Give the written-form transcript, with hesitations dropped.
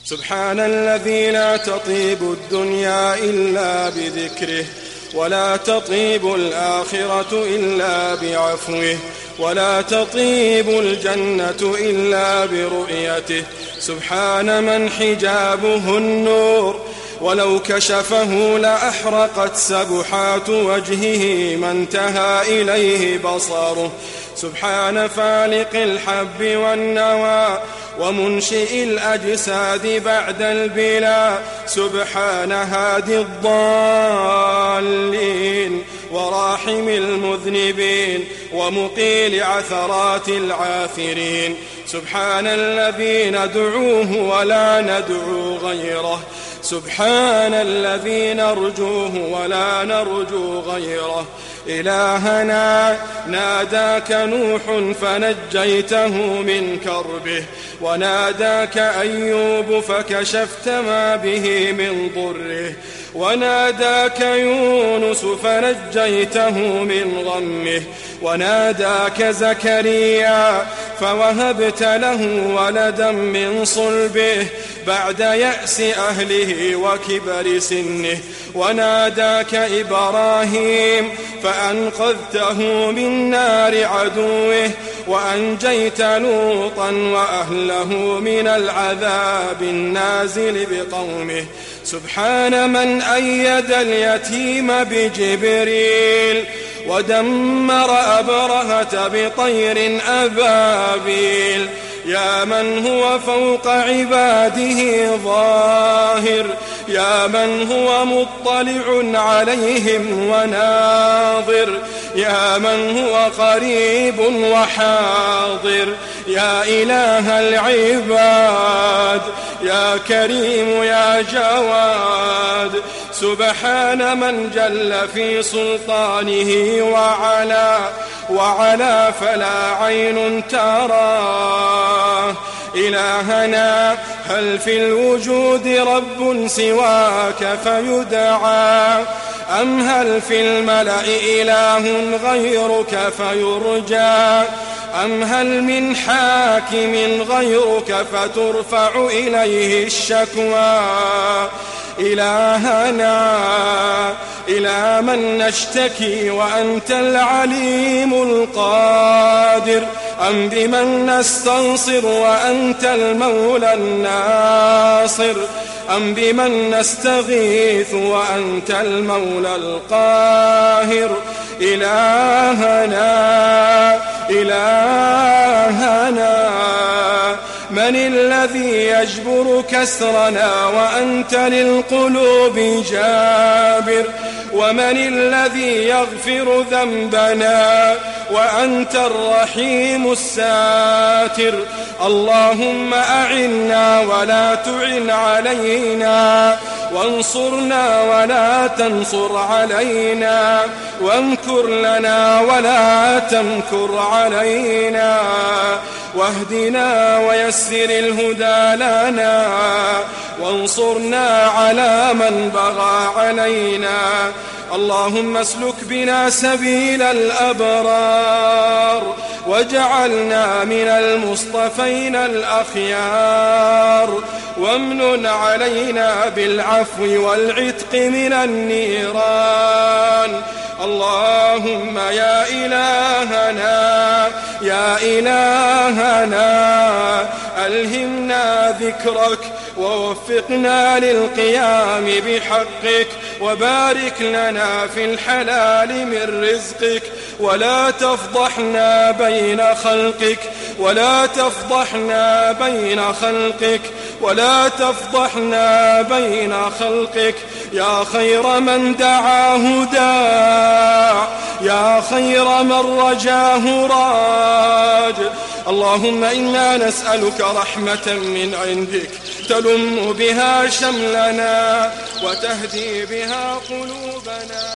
سبحان الذي لا تطيب الدنيا إلا بذكره، ولا تطيب الآخرة إلا بعفوه، ولا تطيب الجنة إلا برؤيته. سبحان من حجابه النور، ولو كشفه لأحرقت سبحات وجهه ما انتهى إليه بصره. سبحان فالق الحب والنوى، ومنشئ الأجساد بعد البلا. سبحان هادي الضالين، وراحم المذنبين، ومقيل عثرات العاثرين. سبحان الذي ندعوه ولا ندعو غيره، سبحان الذي نرجوه ولا نرجو غيره. إلهنا ناداك نوح فنجيته من كربه، وناداك أيوب فكشفت ما به من ضره، وناداك يونس فنجيته من غمه، وناداك زكريا فوهبت له ولدا من صلبه بعد يأس أهله وكبر سنه، وناداك إبراهيم فأنقذته من نار عدوه، وأنجيت لوطا وأهله من العذاب النازل بقومه. سبحان من أيد اليتيم بجبريل، ودمر أبرهة بطير أبابيل. يا من هو فوق عباده ظاهر، يا من هو مطلع عليهم وناظر، يا من هو قريب وحاضر. يا إله العباد، يا كريم يا جواد. سبحان من جل في سلطانه وعلا فلا عين تراه. إلهنا هل في الوجود رب سواك فيدعى، أم هل في الملأ إله غيرك فيرجى، أم هل من حاكم غيرك فترفع إليه الشكوى. إلهنا إلى من نشتكي وأنت العليم القادر، أم بمن نستنصر وأنت المولى الناصر، أم بمن نستغيث وأنت المولى القاهر. إلهنا من الذي يجبر كسرنا وأنت للقلوب جابر، ومن الذي يغفر ذنبنا وأنت الرحيم الساتر. اللهم أعنا ولا تعن علينا، وانصرنا ولا تنصر علينا، وامكر لنا ولا تمكر علينا، واهدنا ويسر الهدى لنا، وانصرنا على من بغى علينا. اللهم اسلك بنا سبيل الأبرار، واجعلنا من المصطفين الأخيار، وامنن علينا بالعفو والعتق من النيران. اللهم يا إلهنا ألهمنا ذكرك، ووفقنا للقيام بحقك، وبارك لنا في الحلال من رزقك، ولا تفضحنا بين خلقك، ولا تفضحنا بين خلقك، ولا تفضحنا بين خلقك. يا خير من دعاه داع، يا خير من رجاه راج. اللهم إنا نسألك رحمة من عندك تلم بها شملنا، وتهدي بها قلوبنا.